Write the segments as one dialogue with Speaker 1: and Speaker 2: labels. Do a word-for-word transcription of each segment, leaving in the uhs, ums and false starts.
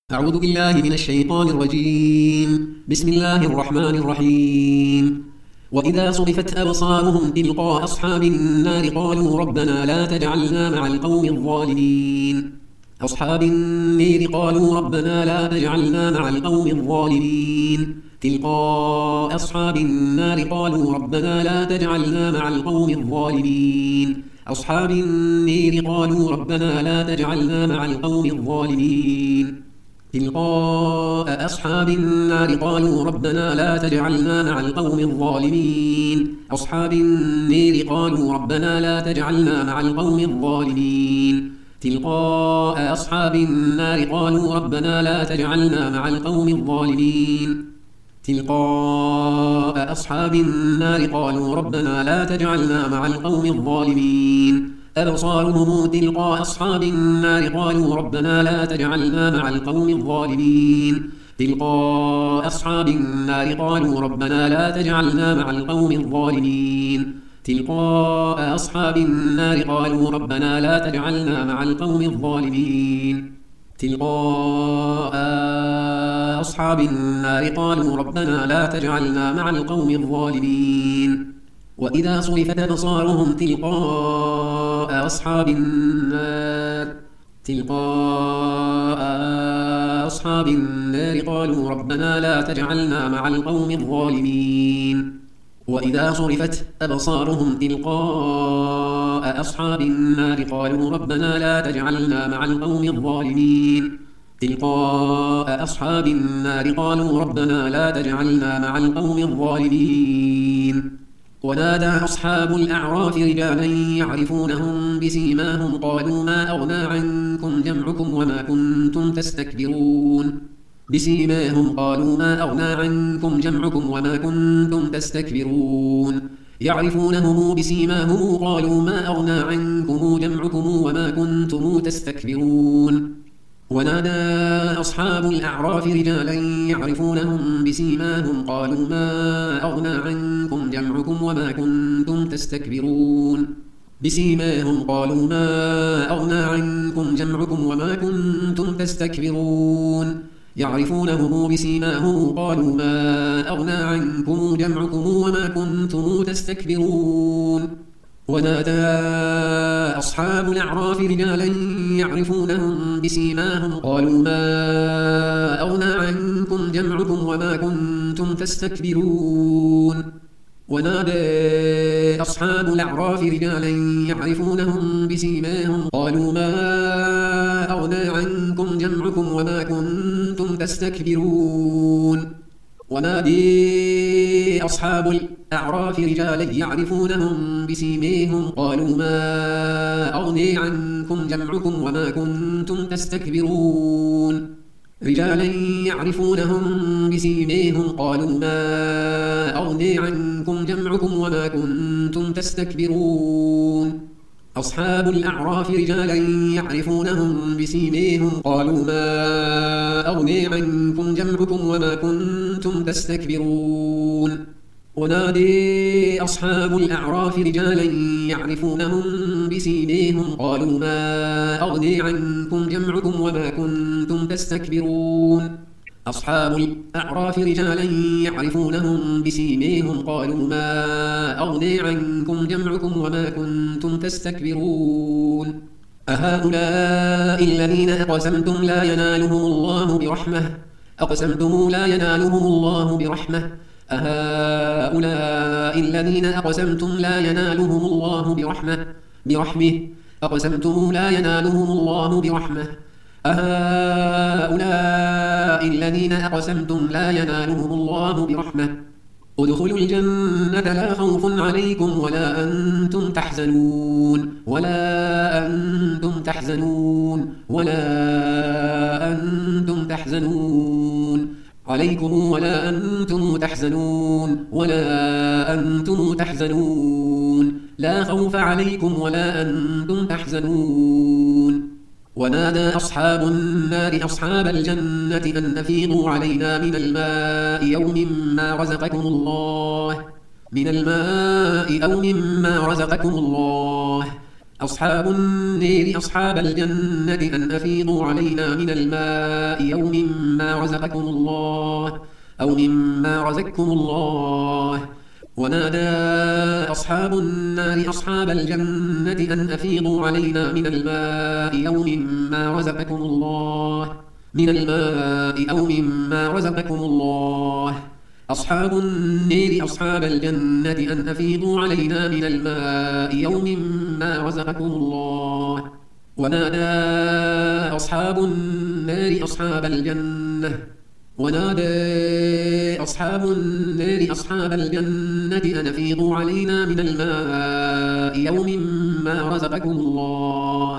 Speaker 1: أعوذ بالله من الشيطان الرجيم. بسم الله الرحمن الرحيم. وإذا صرفت أبصارهم تلقاء أصحاب النار قالوا ربنا لا تجعلنا مع القوم الظالمين. أصحاب النار قالوا ربنا لا تجعلنا مع القوم الظالمين. تلقاء أصحاب النار قالوا ربنا لا تجعلنا مع القوم الظالمين. أصحاب النار قالوا ربنا لا تجعلنا مع القوم الظالمين. تلقاء أصحاب النار قالوا ربنا لا تجعلنا مع القوم الظالمين. أصحاب النار قالوا ربنا لا تجعلنا مع القوم الظالمين. تلقاء أصحاب النار قالوا ربنا لا تجعلنا مع القوم الظالمين. تلقاء أصحاب النار قالوا ربنا لا تجعلنا مع القوم الظالمين. أبصارهم تلقاء أصحاب النار قالوا ربنا لا تجعلنا مع القوم الظالمين. تلقاء أصحاب النار قالوا ربنا لا تجعلنا مع القوم الظالمين. تلقاء أصحاب النار قالوا ربنا لا تجعلنا مع القوم الظالمين. تلقاء أصحاب النار قالوا ربنا لا تجعلنا مع القوم الظالمين. وإذا صرفت أبصارهم تلقاء أصحاب النار تلقاء أصحاب النار قالوا ربنا لا تجعلنا مع القوم الظالمين. وإذا صرفت أبصارهم تلقاء أصحاب النار قالوا ربنا لا تجعلنا مع القوم الظالمين. تلقاء أصحاب النار قالوا ربنا لا تجعلنا مع القوم الظالمين. ونادى أصحاب الأعراف رجالا يعرفونهم بسيماهم قالوا ما أغنى عنكم جمعكم وما كنتم تستكبرون. بسيماهم قالوا ما أغنى عنكم جمعكم وما كنتم تستكبرون. يعرفونهم بسيماهم قالوا ما أغنى عنكم جمعكم وما كنتم تستكبرون. ونادى أصحاب الأعراف رجالا يعرفونهم بسيماهم قالوا ما أغنى عنكم جمعكم وما كنتم تستكبرون. بسيماهم قالوا ما أغنى عنكم جمعكم وما كنتم تستكبرون. يعرفونهم بسيماهم قالوا ما أغنى عنكم جمعكم وما كنتم تستكبرون. ونادى أصحاب الأعراف رجالا يعرفونهم بسيماهم قالوا ما أغنى عنكم جمعكم وما كنتم تستكبرون. ونادى أصحاب الأعراف رجالا يعرفونهم بسيماهم قالوا ما أغنى عنكم جمعكم وما كنتم تستكبرون. ونادي أصحاب الأعراف رجالا يعرفونهم بسيماهم قالوا ما أغني عنكم جمعكم وما كنتم تستكبرون. رجالا يعرفونهم بسيماهم قالوا ما أغني عنكم جمعكم وما كنتم تستكبرون. أصحاب الأعراف رجالا يعرفونهم بسيماهم قالوا ما أغني عنكم جمعكم وما كنتم تستكبرون. ونادي أصحاب الأعراف رجالا يعرفونهم بسيماهم قالوا ما أغني عنكم جمعكم وما كنتم تستكبرون. أصحاب الأعراف رجالا يعرفونهم بسيماهم قالوا ما أغني عنكم جمعكم وما كنتم تستكبرون. أهؤلاء الذين أقسمتم لا ينالهم الله برحمة أقسمتم لا ينالهم الله برحمة أهؤلاء الذين أقسمتم لا ينالهم الله برحمة برحمه أقسمتم لا ينالهم الله برحمة أهؤلاء الذين أقسمتم لا ينالهم الله برحمة ادخلوا الجنة لا خوف عليكم ولا أنتم تحزنون ولا أنتم تحزنون ولا أنتم تحزنون عليكم ولا أنتم تحزنون ولا أنتم تحزنون لا خوف عليكم ولا أنتم تحزنون. ونادى أصحاب النار أصحاب الجنة أن أفيضوا علينا من الماء أو مما رزقكم الله من الماء أو مما رزقكم الله أصحاب النير أصحاب الجنة أن أفيضوا علينا من الماء يوم ما رزقكم الله أو مما رزقكم الله. ونادى أصحاب النار أصحاب الجنة أن أفيضوا علينا من الماء يوم ما رزقكم الله من الماء أو مما رزقكم الله. أصحاب النير أصحاب الجنة أن أفيضوا علينا من الماء يوم ما رزقكم الله. ونادى أصحاب النار أصحاب الجنة ونادى أصحاب النار أصحاب الجنة أن أفيضوا علينا من الماء يوم ما رزقكم الله.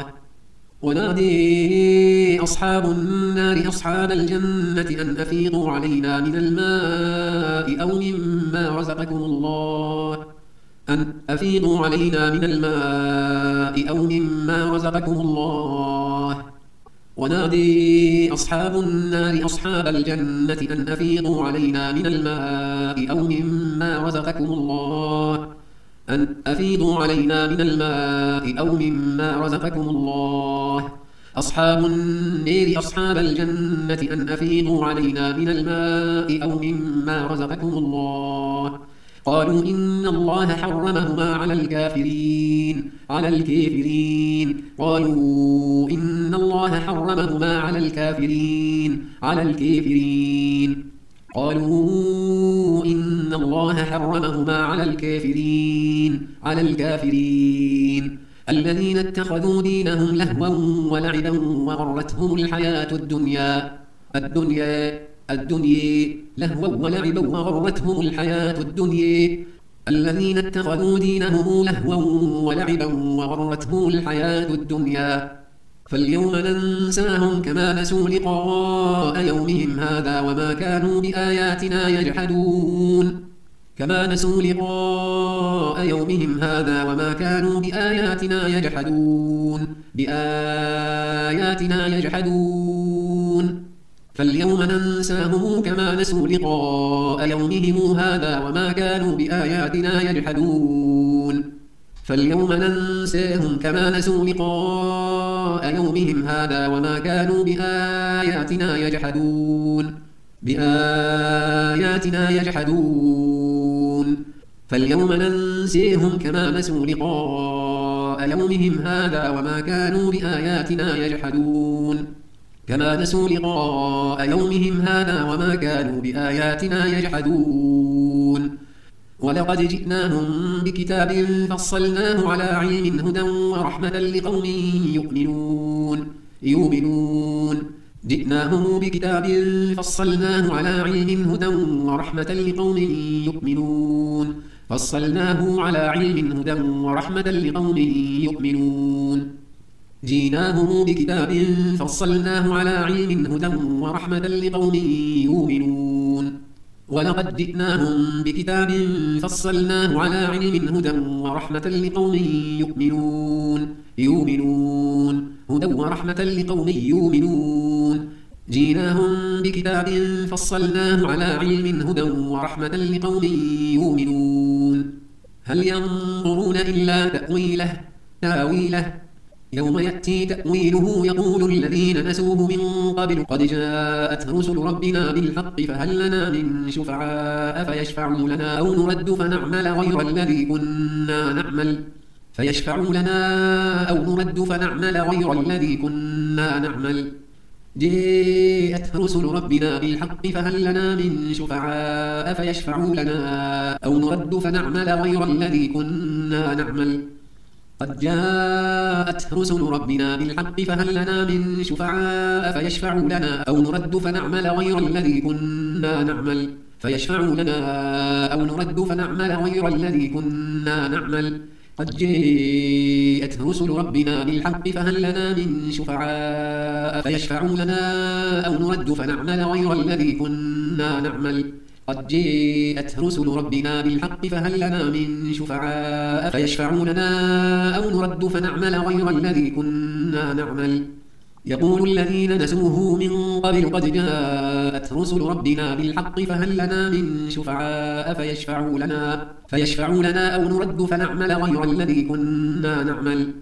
Speaker 1: ونادي أصحاب النار أصحاب الجنة أن أفيضوا علينا من الماء أو مما رزقكم الله أن أفيضوا علينا من الماء أو مما رزقكم الله. ونادي أصحاب النار أصحاب الجنة أن أفيضوا علينا من الماء أو مما رزقكم الله أن أفيضوا علينا من الماء أو مما رزقكم الله. أصحاب النير أصحاب الجنة أن أفيضوا علينا من الماء أو مما رزقكم الله. قالوا إن الله حرمهما على الكافرين على الكافرين قالوا إن الله حرمهما على الكافرين على الكافرين قالوا إن الله حرمهما على الكافرين على الكافرين الذين اتخذوا دينهم لهوا ولعبا وغرتهم الحياة الدنيا الدنيا الدنيا لهوا ولعبا وغرتهم الحياة الدنيا الذين اتخذوا دينهم لهوا ولعبا وغرتهم الحياة الدنيا فاليوم ننساهم كما نسوا لقاء يومهم هذا وما كانوا بآياتنا يجحدون كما نسوا لقاء يومهم هذا وما كانوا بآياتنا يجحدون بآياتنا يجحدون فاليوم ننساهم كما نسوا لقاء يومهم هذا وما كانوا بآياتنا يجحدون فاليوم ننساهم كما نسوا لقاء يومهم هذا وما كانوا بآياتنا يجحدون بآياتنا يجحدون فاليوم ننسيهم كما نسوا لقاء يومهم هذا وما كانوا بآياتنا يجحدون كما نسوا لقاء يومهم هذا وما كانوا بآياتنا يجحدون ولقد جئناهم بكتاب فصلناه على علم هدى ورحمة لقوم يؤمنون يؤمنون جئناهم بكتاب فصلناه على علم هدى ورحمة لقوم يؤمنون فصلناه على علم هدى ورحمة لقوم يؤمنون جئناهم بكتاب فصلناه على علم هدى ورحمة لقوم يؤمنون ولقد جئناهم بكتاب فصلناه على علم هدى ورحمة لقوم يؤمنون يؤمنون هدى ورحمة لقوم يؤمنون جئناهم بكتاب فصلناه على علم هدى ورحمة لقوم يؤمنون هل ينظرون إلا تأويله تاويله يوم يأتي تأويله يقول الذين نسوه من قبل قد جاءت رسل ربنا بالحق فهل لنا من شفعاء فيشفعوا لنا أو نرد فنعمل غير الذي كنا نعمل فيشفعوا لنا أو نرد فنعمل غير الذي كنا نعمل جاءت رسل ربنا بالحق فهل لنا من شفعاء فيشفعوا لنا أو نرد فنعمل غير الذي كنا نعمل قد جاءت رسل ربنا بالحق فهل لنا من شفعاء فيشفعوا لنا أو نرد فنعمل غير الذي كنا نعمل فيشفعوا لنا أو نرد فنعمل غير الذي كنا نعمل قد جاءت رسل ربنا بالحق فهل لنا من شفعاء فيشفعوا لنا أو نرد فنعمل غير الذي كنا نعمل قد جاءت رسل ربنا بالحق فهل لنا من شفعاء فيشفعوا لنا أو نرد فنعمل غير الذي كنا نعمل يقول الذين نسوه من قبل قد جاءت رسل ربنا بالحق فهل لنا من شفعاء فيشفعوا لنا فيشفعوا لنا أو نرد فنعمل غير الذي كنا نعمل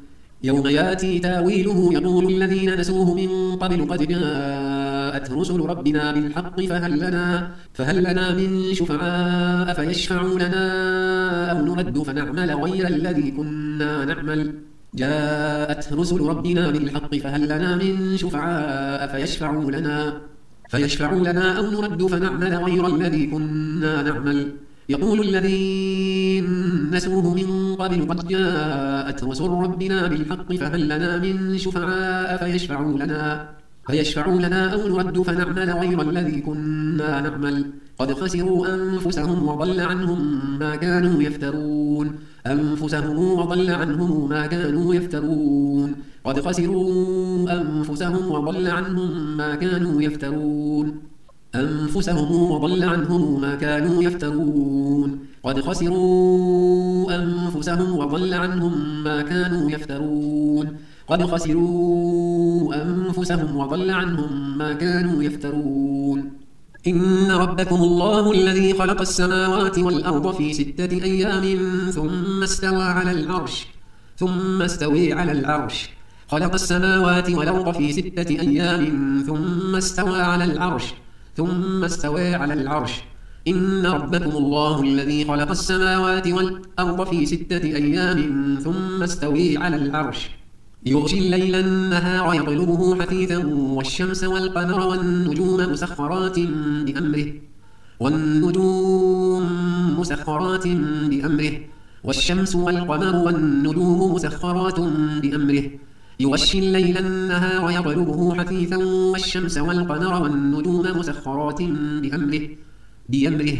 Speaker 1: يوم ياتي تاويله يقول الذين نسوه من قبل قد جاءت رسل ربنا بالحق فهل لنا, فهل لنا من شفعاء فيشفعوا لنا أو نرد فنعمل غير الذي كنا نعمل جاءت رسل ربنا بالحق فهل لنا من شفعاء فيشفعوا لنا فيشفعوا لنا أو نرد فنعمل غير الذي كنا نعمل يقول الذين نسوه من قبل قد جاءت رسل ربنا بالحق فهل لنا من شفعاء فيشفعوا لنا فيشفعوا لنا أو نرد فنعمل غير الذي كنا نعمل قد خسروا أنفسهم وضل عنهم ما كانوا يفترون أنفسهم وضل عنهم ما كانوا يفترون قد خسروا أنفسهم وضل عنهم ما كانوا يفترون أنفسهم وضل عنهم ما كانوا يفترون قد خسروا أنفسهم وضل عنهم ما كانوا يفترون قد خسروا أنفسهم وضل عنهم ما كانوا يفترون إن ربكم الله الذي خلق السماوات والأرض في ستة أيام ثم استوى على العرش ثم استوى على العرش خلق السماوات والأرض في ستة أيام ثم استوى على العرش ثم استوى على العرش إن ربكم الله الذي خلق السماوات والأرض في ستة أيام ثم استوى على العرش يغشي الليل النهار يطلبه حثيثا والشمس والقمر والنجوم مسخرات بأمره والنجوم مسخرات بأمره والشمس والقمر والنجوم مسخرات بأمره يغشي الليل النهار يطلبه حثيثا والشمس والقمر والنجوم مسخرات بأمره بأمره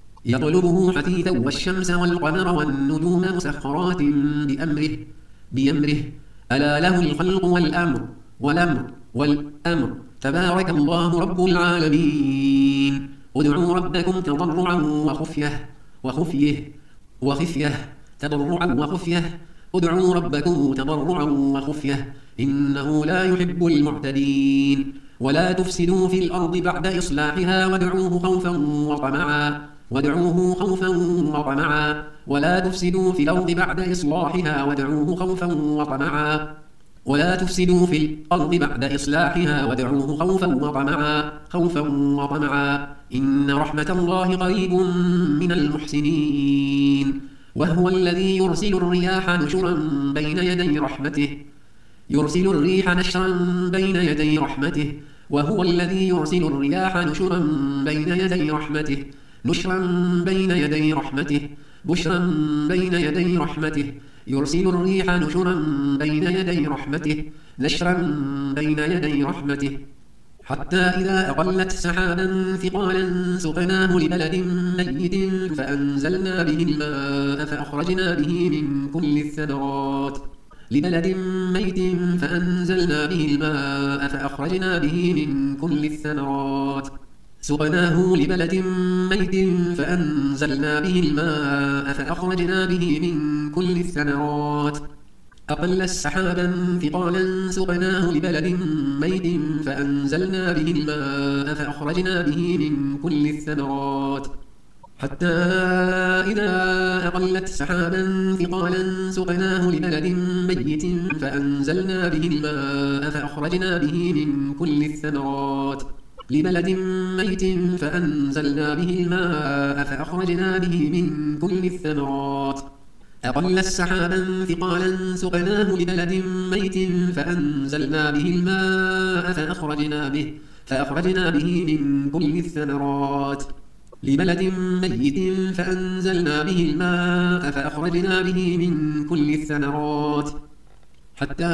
Speaker 1: يطلبه حثيثا والشمس والقمر والنجوم مسخرات بأمره بأمره ألا له الخلق والأمر والأمر والأمر تبارك الله رب العالمين ادعوا ربكم تضرعا وخفية وخفيه وخفية تضرعا وخفية ادعوا ربكم تضرعا وخفية إنه لا يحب المعتدين ولا تفسدوا في الأرض بعد إصلاحها وادعوه خوفا وطمعا وادعوه خوفا وطمعا ولا تفسدوا في الأرض بعد إصلاحها وادعوه خوفا وطمعا ولا تفسدوا في الأرض بعد إصلاحها وادعوه خوفا وطمعا خوفا وطمعا إن رحمة الله قريب من المحسنين وهو الذي يرسل الرياح نشرا بين يدي رحمته يرسل الريح نشرا بين يدي رحمته وهو الذي يرسل الرياح نشرا بين يدي رحمته نشرا بين يدي رحمته بشرا بين يدي رحمته يرسل الريح نشرا بين يدي رحمته نشرا بين يدي رحمته حتى إذا أقلت سحابا ثقالا سقناه لبلد ميت فأنزلنا به الماء فأخرجنا به من كل الثمرات لبلد ميت فأنزلنا به الماء فأخرجنا به من كل الثمرات سقناه لبلد ميت فأنزلنا به الماء فأخرجنا به من كل الثمرات أقل السحابا ثقالا سقناه لبلد ميت فأنزلنا به الماء فأخرجنا به من كل الثمرات حتى إذا أقلت سحابا ثقالا سقناه لبلد ميت فأنزلنا به الماء فأخرجنا به من كل الثمرات لبلد ميت فأنزلنا به الماء فأخرجنا به من كل الثمرات أقل السحابا ثقالا سقناه لبلد ميت فأنزلنا به الماء فأخرجنا به فأخرجنا به من كل الثمرات لبلد ميت فأنزلنا به الماء فأخرجنا به من كل الثمرات حتى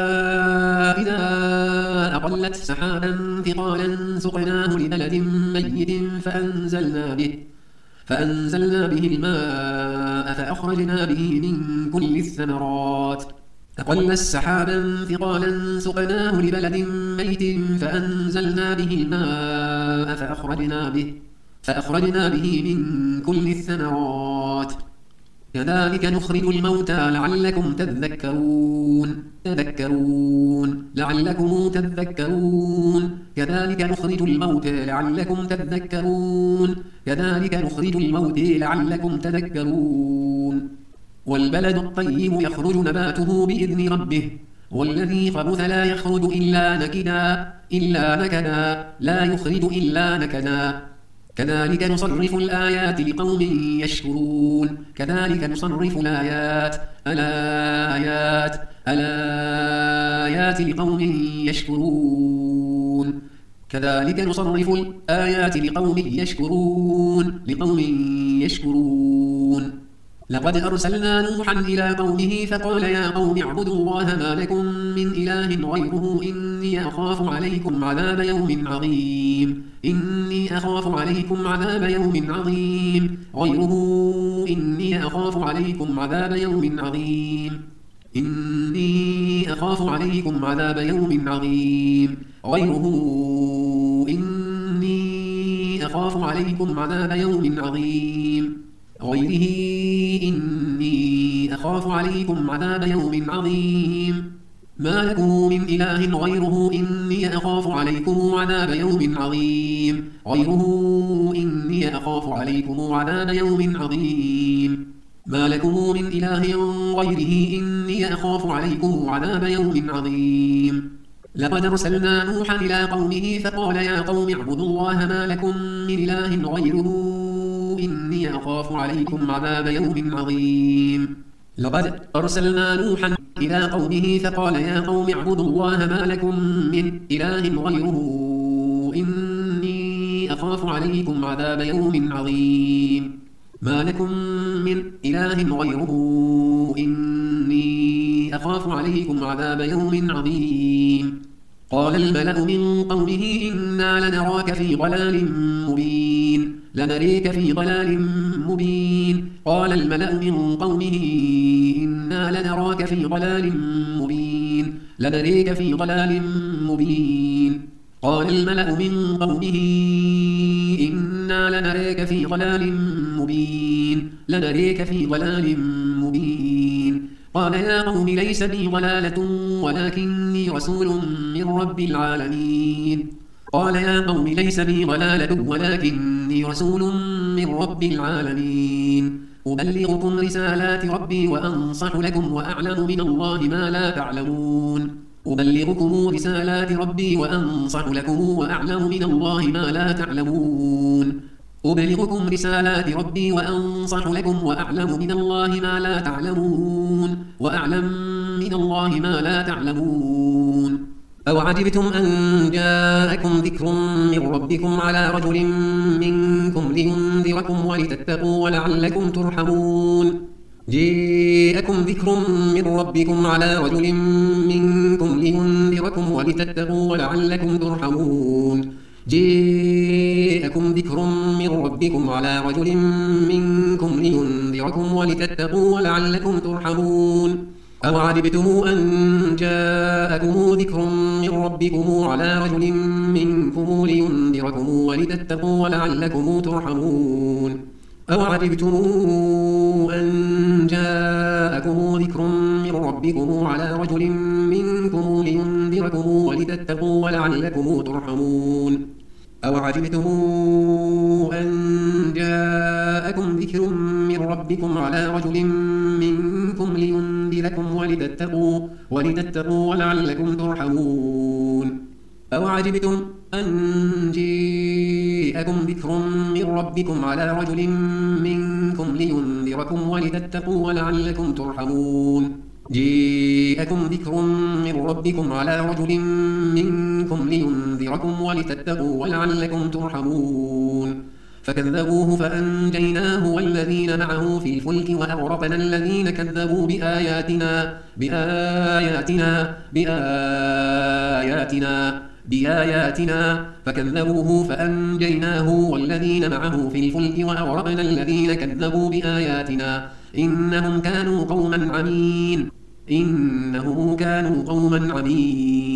Speaker 1: إذا أقلت سحابا ثقالا سقناه لبلد ميت فأنزلنا به فأنزلنا به الماء فأخرجنا به من كل الثمرات أقل السحابا ثقالا سقناه لبلد ميت فأنزلنا به الماء فأخرجنا به فأخرجنا به من كل الثمرات كذلك نخرج الموتى لعلكم تذكرون تذكرون لعلكم تذكرون كذلك نخرج الموتى لعلكم تذكرون كذلك نخرج الموتى لعلكم تذكرون والبلد الطيب يخرج نباته بإذن ربه والذي خبث لا يخرج إلا نكدا إلا نكدا لا يخرج إلا نكدا كذلك نصرف الآيات لقوم يشكرون كذلك نصرف الآيات الآيات الآيات لقوم يشكرون كذلك نصرف الآيات لقوم يشكرون لقوم يشكرون لقد أرسلنا نوحا إلى قومه فقال يا قوم اعبدوا الله ما لكم من إله غيره إني أخاف عليكم عذاب يوم عظيم إني أخاف عليكم عذاب يوم عظيم غيره إني أخاف عليكم عذاب يوم عظيم إني أخاف عليكم عذاب يوم عظيم غيره إني أخاف عليكم عذاب يوم عظيم غيره إني أخاف عليكم عذاب يوم عظيم ما لكم من إله غيره إني أخاف عليكم عذاب يوم عظيم غيره إني أخاف عليكم عذاب يوم عظيم ما لكم من إله غيره إني أخاف عليكم عذاب يوم عظيم لقد أرسلنا نوحا إلى قومه فقال يا قوم اعبدوا الله ما لكم من إله غيره إني أخاف عليكم عذاب يوم عظيم لقد أرسلنا نوحا إلى قومه فقال يا قوم اعبدوا الله ما لكم من إله غيره إني أخاف عليكم عذاب يوم عظيم ما لكم من إله غيره إني أخاف عليكم عذاب يوم عظيم قال الملأ من قومه إنا لنراك في ضلال مبين لنريك في ضلال مبين قال الملأ من قومه إنا لنراك في ضلال مبين لنريك في ضلال مبين قال الملأ من قومه إنا لنريك في ضلال مبين لنريك في ضلال مبين قال يا قوم ليس بي ضلالة ولكني رسول من رب العالمين قال يا قوم ليس بي ضلالة ولكني رسول من رب العالمين أبلغكم رسالات ربي وأنصح لكم وأعلم من الله ما لا تعلمون أبلغكم رسالات ربي وأنصح لكم وأعلم من الله ما لا تعلمون أبلغكم رسالات ربي وأنصح لكم وأعلم من الله ما لا تعلمون وأعلم من الله ما لا تعلمون أو عجبتم أن جاءكم ذكر من ربكم على رجل منكم لينذركم ولتتقوا ولعلكم ترحمون جاءكم ذكر من ربكم على رجل منكم لينذركم ولتتقوا ولعلكم ترحمون جاءكم ذكر من ربكم على رجل منكم لينذركم ولتتقوا ولعلكم ترحمون أو عجبتم أن جاءكم ذكر من ربكم على رجل منكم لينذركم ولتتقوا ولعلكم ترحمون أو عجبتم أن جاءكم ذكر من ربكم على رجل منكم لينذركم ولتتقوا ولعلكم ترحمون أو عجبتم أن جاءكم ذكر من ربكم على رجل منكم لينذركم ولتتقوا ولتتقوا ولعلكم ترحمون أو عجبتم أن جاءكم ذكر من ربكم على رجل منكم لينذركم ولتتقوا ولعلكم ترحمون جاءكم ذكر من ربكم على رجل منكم لينذركم ولتتقوا ولعلكم ترحمون فكذبوه فأنجيناه والذين معه في الفلك وأغرقنا الذين كذبوا بآياتنا بآياتنا بآياتنا بآياتنا فكذبوه فأنجيناه والذين معه في الفلك وأغرقنا الذين كذبوا بآياتنا إنهم كانوا قوما عمين إنهم كانوا قوما عمين